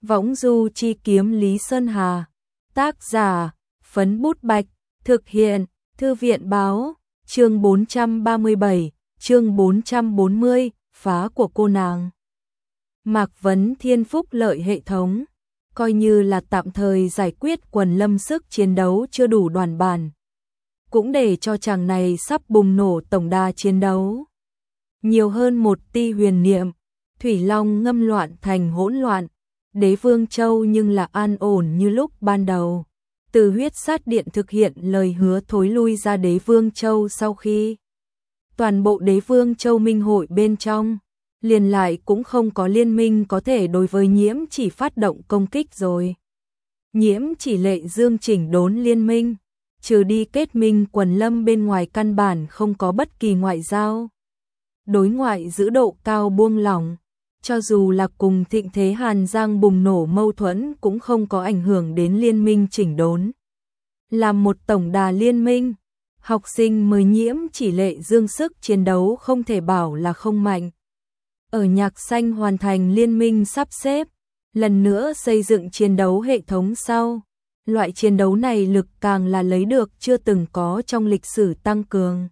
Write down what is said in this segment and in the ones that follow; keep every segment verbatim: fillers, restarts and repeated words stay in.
Võng du chi kiếm Lý Sơn Hà. Tác giả, Phấn Bút Bạch. Thực hiện, Thư viện Báo. Chương bốn trăm ba mươi bảy, chương bốn trăm bốn mươi, phá của cô nàng. Mạc Vấn Thiên phúc lợi hệ thống, coi như là tạm thời giải quyết quần lâm sức chiến đấu chưa đủ đoàn bản. Cũng để cho chàng này sắp bùng nổ tổng đà chiến đấu. Nhiều hơn một ti huyền niệm, Thủy Long ngâm loạn thành hỗn loạn, Đế Vương Châu nhưng là an ổn như lúc ban đầu. Từ huyết sát điện thực hiện lời hứa thối lui ra Đế Vương Châu sau khi toàn bộ Đế Vương Châu minh hội bên trong, liền lại cũng không có liên minh có thể đối với Nhiễm Chỉ phát động công kích rồi. Nhiễm Chỉ lệ dương chỉnh đốn liên minh, trừ đi kết minh quần lâm bên ngoài căn bản không có bất kỳ ngoại giao. Đối ngoại giữ độ cao buông lỏng, cho dù là cùng thịnh thế Hàn Giang bùng nổ mâu thuẫn cũng không có ảnh hưởng đến liên minh chỉnh đốn. Làm một tổng đà liên minh, học sinh mới Nhiễm Chỉ lệ dương sức chiến đấu không thể bảo là không mạnh. Ở Nhạc Xanh hoàn thành liên minh sắp xếp, lần nữa xây dựng chiến đấu hệ thống sau. Loại chiến đấu này lực càng là lấy được chưa từng có trong lịch sử tăng cường.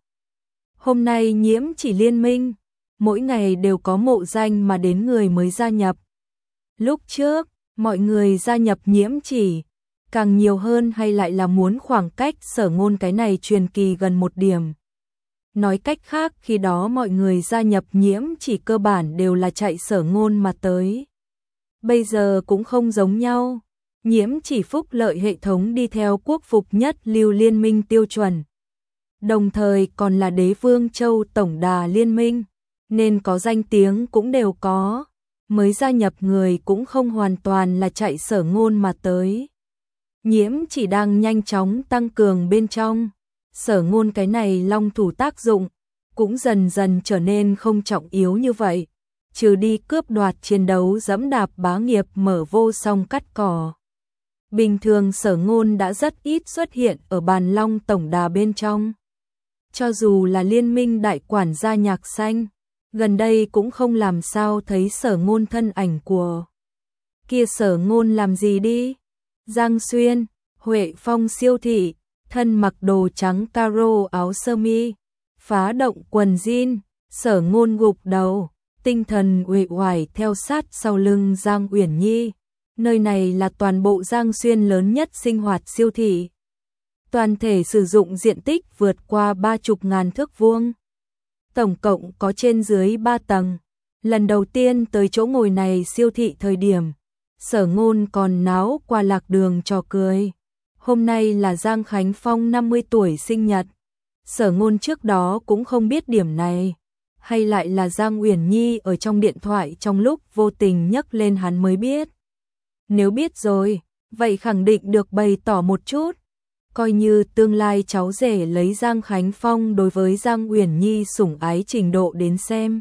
Hôm nay Nhiễm Chỉ liên minh, mỗi ngày đều có mộ danh mà đến người mới gia nhập. Lúc trước, mọi người gia nhập Nhiễm Chỉ, càng nhiều hơn hay lại là muốn khoảng cách Sở Ngôn cái này truyền kỳ gần một điểm. Nói cách khác, khi đó mọi người gia nhập Nhiễm Chỉ cơ bản đều là chạy Sở Ngôn mà tới. Bây giờ cũng không giống nhau. Nhiễm Chỉ phúc lợi hệ thống đi theo quốc phục nhất lưu liên minh tiêu chuẩn. Đồng thời còn là Đế Vương Châu tổng đà liên minh, nên có danh tiếng cũng đều có. Mới gia nhập người cũng không hoàn toàn là chạy Sở Ngôn mà tới. Nhiễm Chỉ đang nhanh chóng tăng cường bên trong. Sở Ngôn cái này long thủ tác dụng, cũng dần dần trở nên không trọng yếu như vậy. Trừ đi cướp đoạt chiến đấu dẫm đạp bá nghiệp mở vô song cắt cỏ. Bình thường Sở Ngôn đã rất ít xuất hiện ở bàn long tổng đà bên trong. Cho dù là liên minh đại quản gia Nhạc Xanh, gần đây cũng không làm sao thấy Sở Ngôn thân ảnh của. Kia Sở Ngôn làm gì đi? Giang Xuyên, Huệ Phong siêu thị, thân mặc đồ trắng caro áo sơ mi, phá động quần jean, Sở Ngôn gục đầu, tinh thần uể oải theo sát sau lưng Giang Uyển Nhi. Nơi này là toàn bộ Giang Xuyên lớn nhất sinh hoạt siêu thị. Toàn thể sử dụng diện tích vượt qua ba mươi ngàn thước vuông. Tổng cộng có trên dưới ba tầng. Lần đầu tiên tới chỗ ngồi này siêu thị thời điểm, Sở Ngôn còn náo qua lạc đường trò cười. Hôm nay là Giang Khánh Phong năm mươi tuổi sinh nhật. Sở Ngôn trước đó cũng không biết điểm này. Hay lại là Giang Uyển Nhi ở trong điện thoại trong lúc vô tình nhắc lên hắn mới biết. Nếu biết rồi, vậy khẳng định được bày tỏ một chút. Coi như tương lai cháu rể lấy Giang Khánh Phong đối với Giang Uyển Nhi sủng ái trình độ đến xem.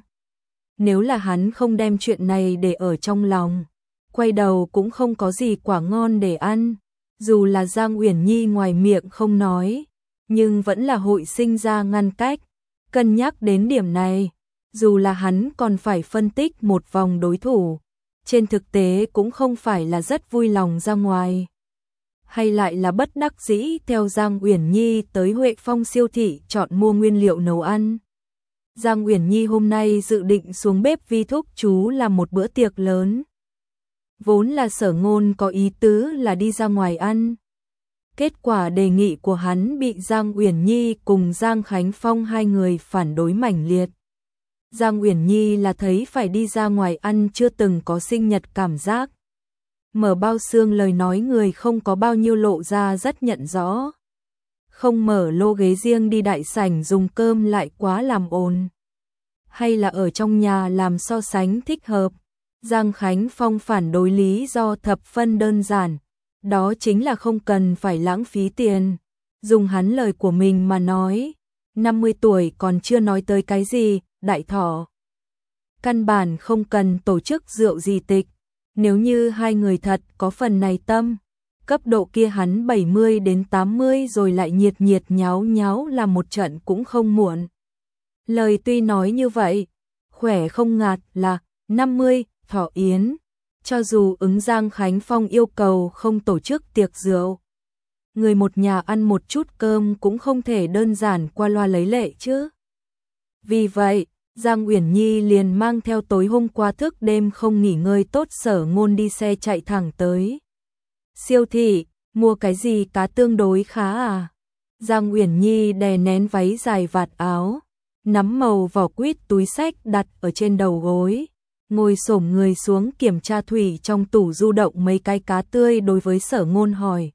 Nếu là hắn không đem chuyện này để ở trong lòng, quay đầu cũng không có gì quả ngon để ăn. Dù là Giang Uyển Nhi ngoài miệng không nói, nhưng vẫn là hội sinh ra ngăn cách. Cân nhắc đến điểm này, dù là hắn còn phải phân tích một vòng đối thủ, trên thực tế cũng không phải là rất vui lòng ra ngoài. Hay lại là bất đắc dĩ theo Giang Uyển Nhi tới Huệ Phong siêu thị chọn mua nguyên liệu nấu ăn. Giang Uyển Nhi hôm nay dự định xuống bếp vi thúc chú làm một bữa tiệc lớn. Vốn là Sở Ngôn có ý tứ là đi ra ngoài ăn. Kết quả đề nghị của hắn bị Giang Uyển Nhi cùng Giang Khánh Phong hai người phản đối mãnh liệt. Giang Uyển Nhi là thấy phải đi ra ngoài ăn chưa từng có sinh nhật cảm giác. Mở bao xương lời nói người không có bao nhiêu lộ ra rất nhận rõ. Không mở lô ghế riêng đi đại sảnh dùng cơm lại quá làm ồn. Hay là ở trong nhà làm so sánh thích hợp. Giang Khánh Phong phản đối lý do thập phân đơn giản. Đó chính là không cần phải lãng phí tiền. Dùng hắn lời của mình mà nói. năm mươi tuổi còn chưa nói tới cái gì, đại thọ. Căn bản không cần tổ chức rượu gì tịch. Nếu như hai người thật có phần này tâm, cấp độ kia hắn bảy mươi đến tám mươi rồi lại nhiệt nhiệt nháo nháo làm một trận cũng không muộn. Lời tuy nói như vậy, khỏe không ngạt là năm mươi, thọ yến. cho dù ứng Giang Khánh Phong yêu cầu không tổ chức tiệc rượu. Người một nhà ăn một chút cơm cũng không thể đơn giản qua loa lấy lệ chứ. Vì vậy, Giang Uyển Nhi liền mang theo tối hôm qua thức đêm không nghỉ ngơi tốt Sở Ngôn đi xe chạy thẳng tới siêu thị, mua cái gì cá tương đối khá à? Giang Uyển Nhi đè nén váy dài vạt áo, nắm màu vỏ quýt túi xách đặt ở trên đầu gối, ngồi xổm người xuống kiểm tra thủy trong tủ du động mấy cái cá tươi đối với Sở Ngôn hỏi.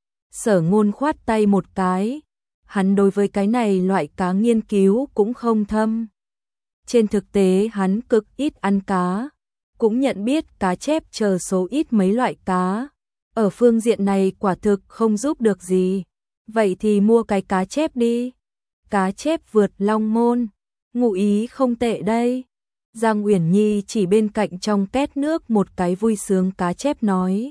Sở Ngôn khoát tay một cái, hắn đối với cái này loại cá nghiên cứu cũng không thâm. Trên thực tế hắn cực ít ăn cá, cũng nhận biết cá chép chờ số ít mấy loại cá. Ở phương diện này quả thực không giúp được gì. Vậy thì mua cái cá chép đi. Cá chép vượt Long Môn, ngụ ý không tệ đây. Giang Uyển Nhi chỉ bên cạnh trong két nước một cái vui sướng cá chép nói.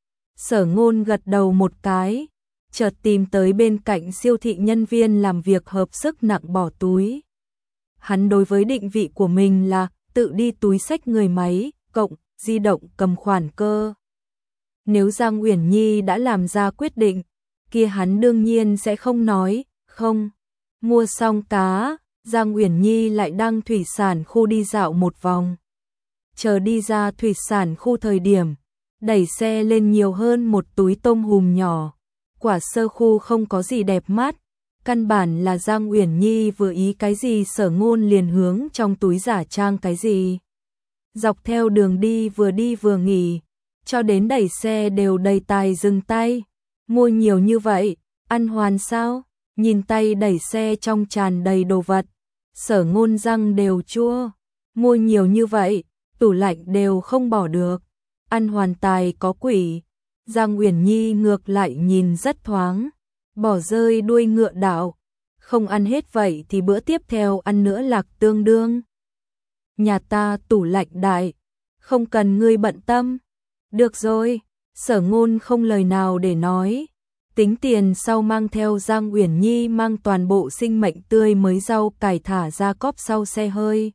Sở Ngôn gật đầu một cái, chợt tìm tới bên cạnh siêu thị nhân viên làm việc hợp sức nặng bỏ túi. Hắn đối với định vị của mình là tự đi túi xách người máy, cộng, di động cầm khoản cơ. Nếu Giang Uyển Nhi đã làm ra quyết định, kia hắn đương nhiên sẽ không nói, không. Mua xong cá, Giang Uyển Nhi lại đăng thủy sản khu đi dạo một vòng. Chờ đi ra thủy sản khu thời điểm, đẩy xe lên nhiều hơn một túi tôm hùm nhỏ. Quả sơ khu không có gì đẹp mắt, căn bản là Giang Uyển Nhi vừa ý cái gì Sở Ngôn liền hướng trong túi giả trang cái gì. Dọc theo đường đi vừa đi vừa nghỉ, cho đến đẩy xe đều đầy tài dừng tay. Mua nhiều như vậy, ăn hoàn sao? Nhìn tay đẩy xe trong tràn đầy đồ vật, Sở Ngôn răng đều chua. Mua nhiều như vậy, tủ lạnh đều không bỏ được. Ăn hoàn tài có quỷ. Giang Uyển Nhi ngược lại nhìn rất thoáng, bỏ rơi đuôi ngựa đạo. Không ăn hết vậy thì bữa tiếp theo ăn nữa lạc tương đương. Nhà ta tủ lạnh đại, không cần ngươi bận tâm. Được rồi, Sở Ngôn không lời nào để nói. Tính tiền sau mang theo Giang Uyển Nhi mang toàn bộ sinh mệnh tươi mới rau cải thả ra cốp sau xe hơi.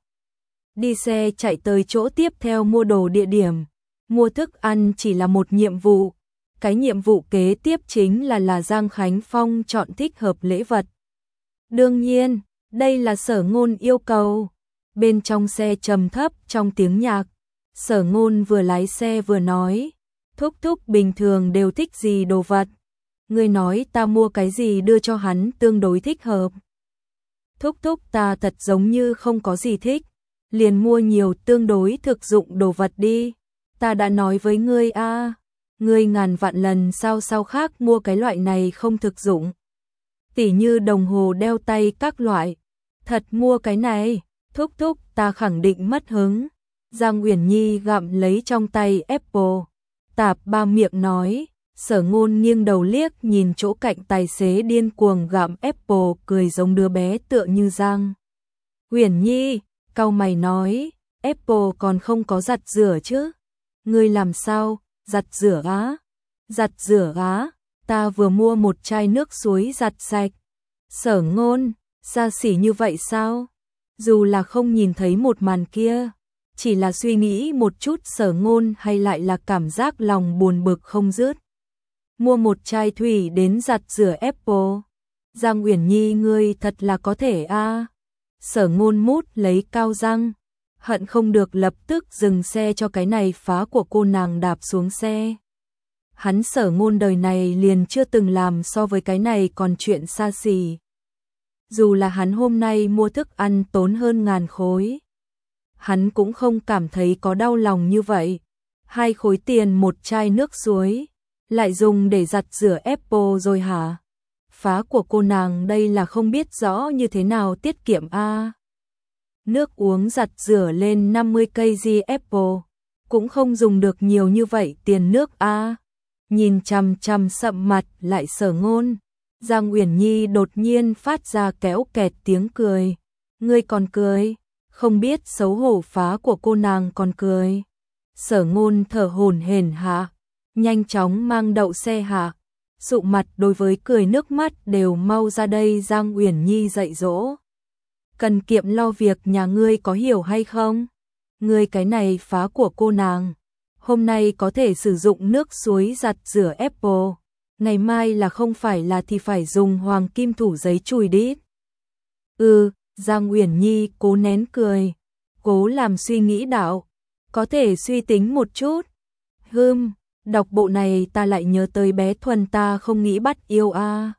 Đi xe chạy tới chỗ tiếp theo mua đồ địa điểm. Mua thức ăn chỉ là một nhiệm vụ. Cái nhiệm vụ kế tiếp chính là là Giang Khánh Phong chọn thích hợp lễ vật. Đương nhiên, đây là Sở Ngôn yêu cầu. Bên trong xe trầm thấp trong tiếng nhạc, Sở Ngôn vừa lái xe vừa nói, thúc thúc bình thường đều thích gì đồ vật. Ngươi nói ta mua cái gì đưa cho hắn tương đối thích hợp. Thúc thúc ta thật giống như không có gì thích, liền mua nhiều tương đối thực dụng đồ vật đi. Ta đã nói với ngươi a, à, ngươi ngàn vạn lần sao sao khác mua cái loại này không thực dụng. Tỉ như đồng hồ đeo tay các loại, thật mua cái này, thúc thúc ta khẳng định mất hứng. Giang Uyển Nhi gặm lấy trong tay Apple, tạp ba miệng nói. Sở Ngôn nghiêng đầu liếc nhìn chỗ cạnh tài xế điên cuồng gặm Apple cười giống đứa bé tựa như Giang Uyển Nhi, cau mày nói, Apple còn không có giặt rửa chứ? Ngươi làm sao, giặt rửa á? Giặt rửa á, ta vừa mua một chai nước suối giặt sạch. Sở Ngôn, xa xỉ như vậy sao? Dù là không nhìn thấy một màn kia, chỉ là suy nghĩ một chút Sở Ngôn hay lại là cảm giác lòng buồn bực không dứt. Mua một chai thủy đến giặt rửa Apple. Giang Uyển Nhi ngươi thật là có thể a. À. Sở Ngôn mút lấy cao răng, hận không được lập tức dừng xe cho cái này phá của cô nàng đạp xuống xe. Hắn Sở Ngôn đời này liền chưa từng làm so với cái này còn chuyện xa xỉ. Dù là hắn hôm nay mua thức ăn tốn hơn ngàn khối, hắn cũng không cảm thấy có đau lòng như vậy. Hai khối tiền một chai nước suối, lại dùng để giặt rửa Apple rồi hả? Phá của cô nàng đây là không biết rõ như thế nào tiết kiệm a. À. Nước uống giặt rửa lên năm mươi cây gi Apple, cũng không dùng được nhiều như vậy tiền nước a. À. Nhìn chằm chằm sậm mặt lại Sở Ngôn, Giang Uyển Nhi đột nhiên phát ra kéo kẹt tiếng cười. Ngươi còn cười? Không biết xấu hổ phá của cô nàng còn cười. Sở Ngôn thở hổn hển hạ, nhanh chóng mang đậu xe hạ, sụ mặt đối với cười nước mắt đều mau ra đây. Giang Uyển Nhi dạy dỗ, cần kiệm lo việc nhà ngươi có hiểu hay không? Ngươi cái này phá của cô nàng, hôm nay có thể sử dụng nước suối giặt rửa Apple, ngày mai là không phải là thì phải dùng hoàng kim thủ giấy chùi đít. Ừ, Giang Uyển Nhi cố nén cười, cố làm suy nghĩ đạo, có thể suy tính một chút. Hừm, đọc bộ này ta lại nhớ tới bé Thuần ta không nghĩ bắt yêu a. À.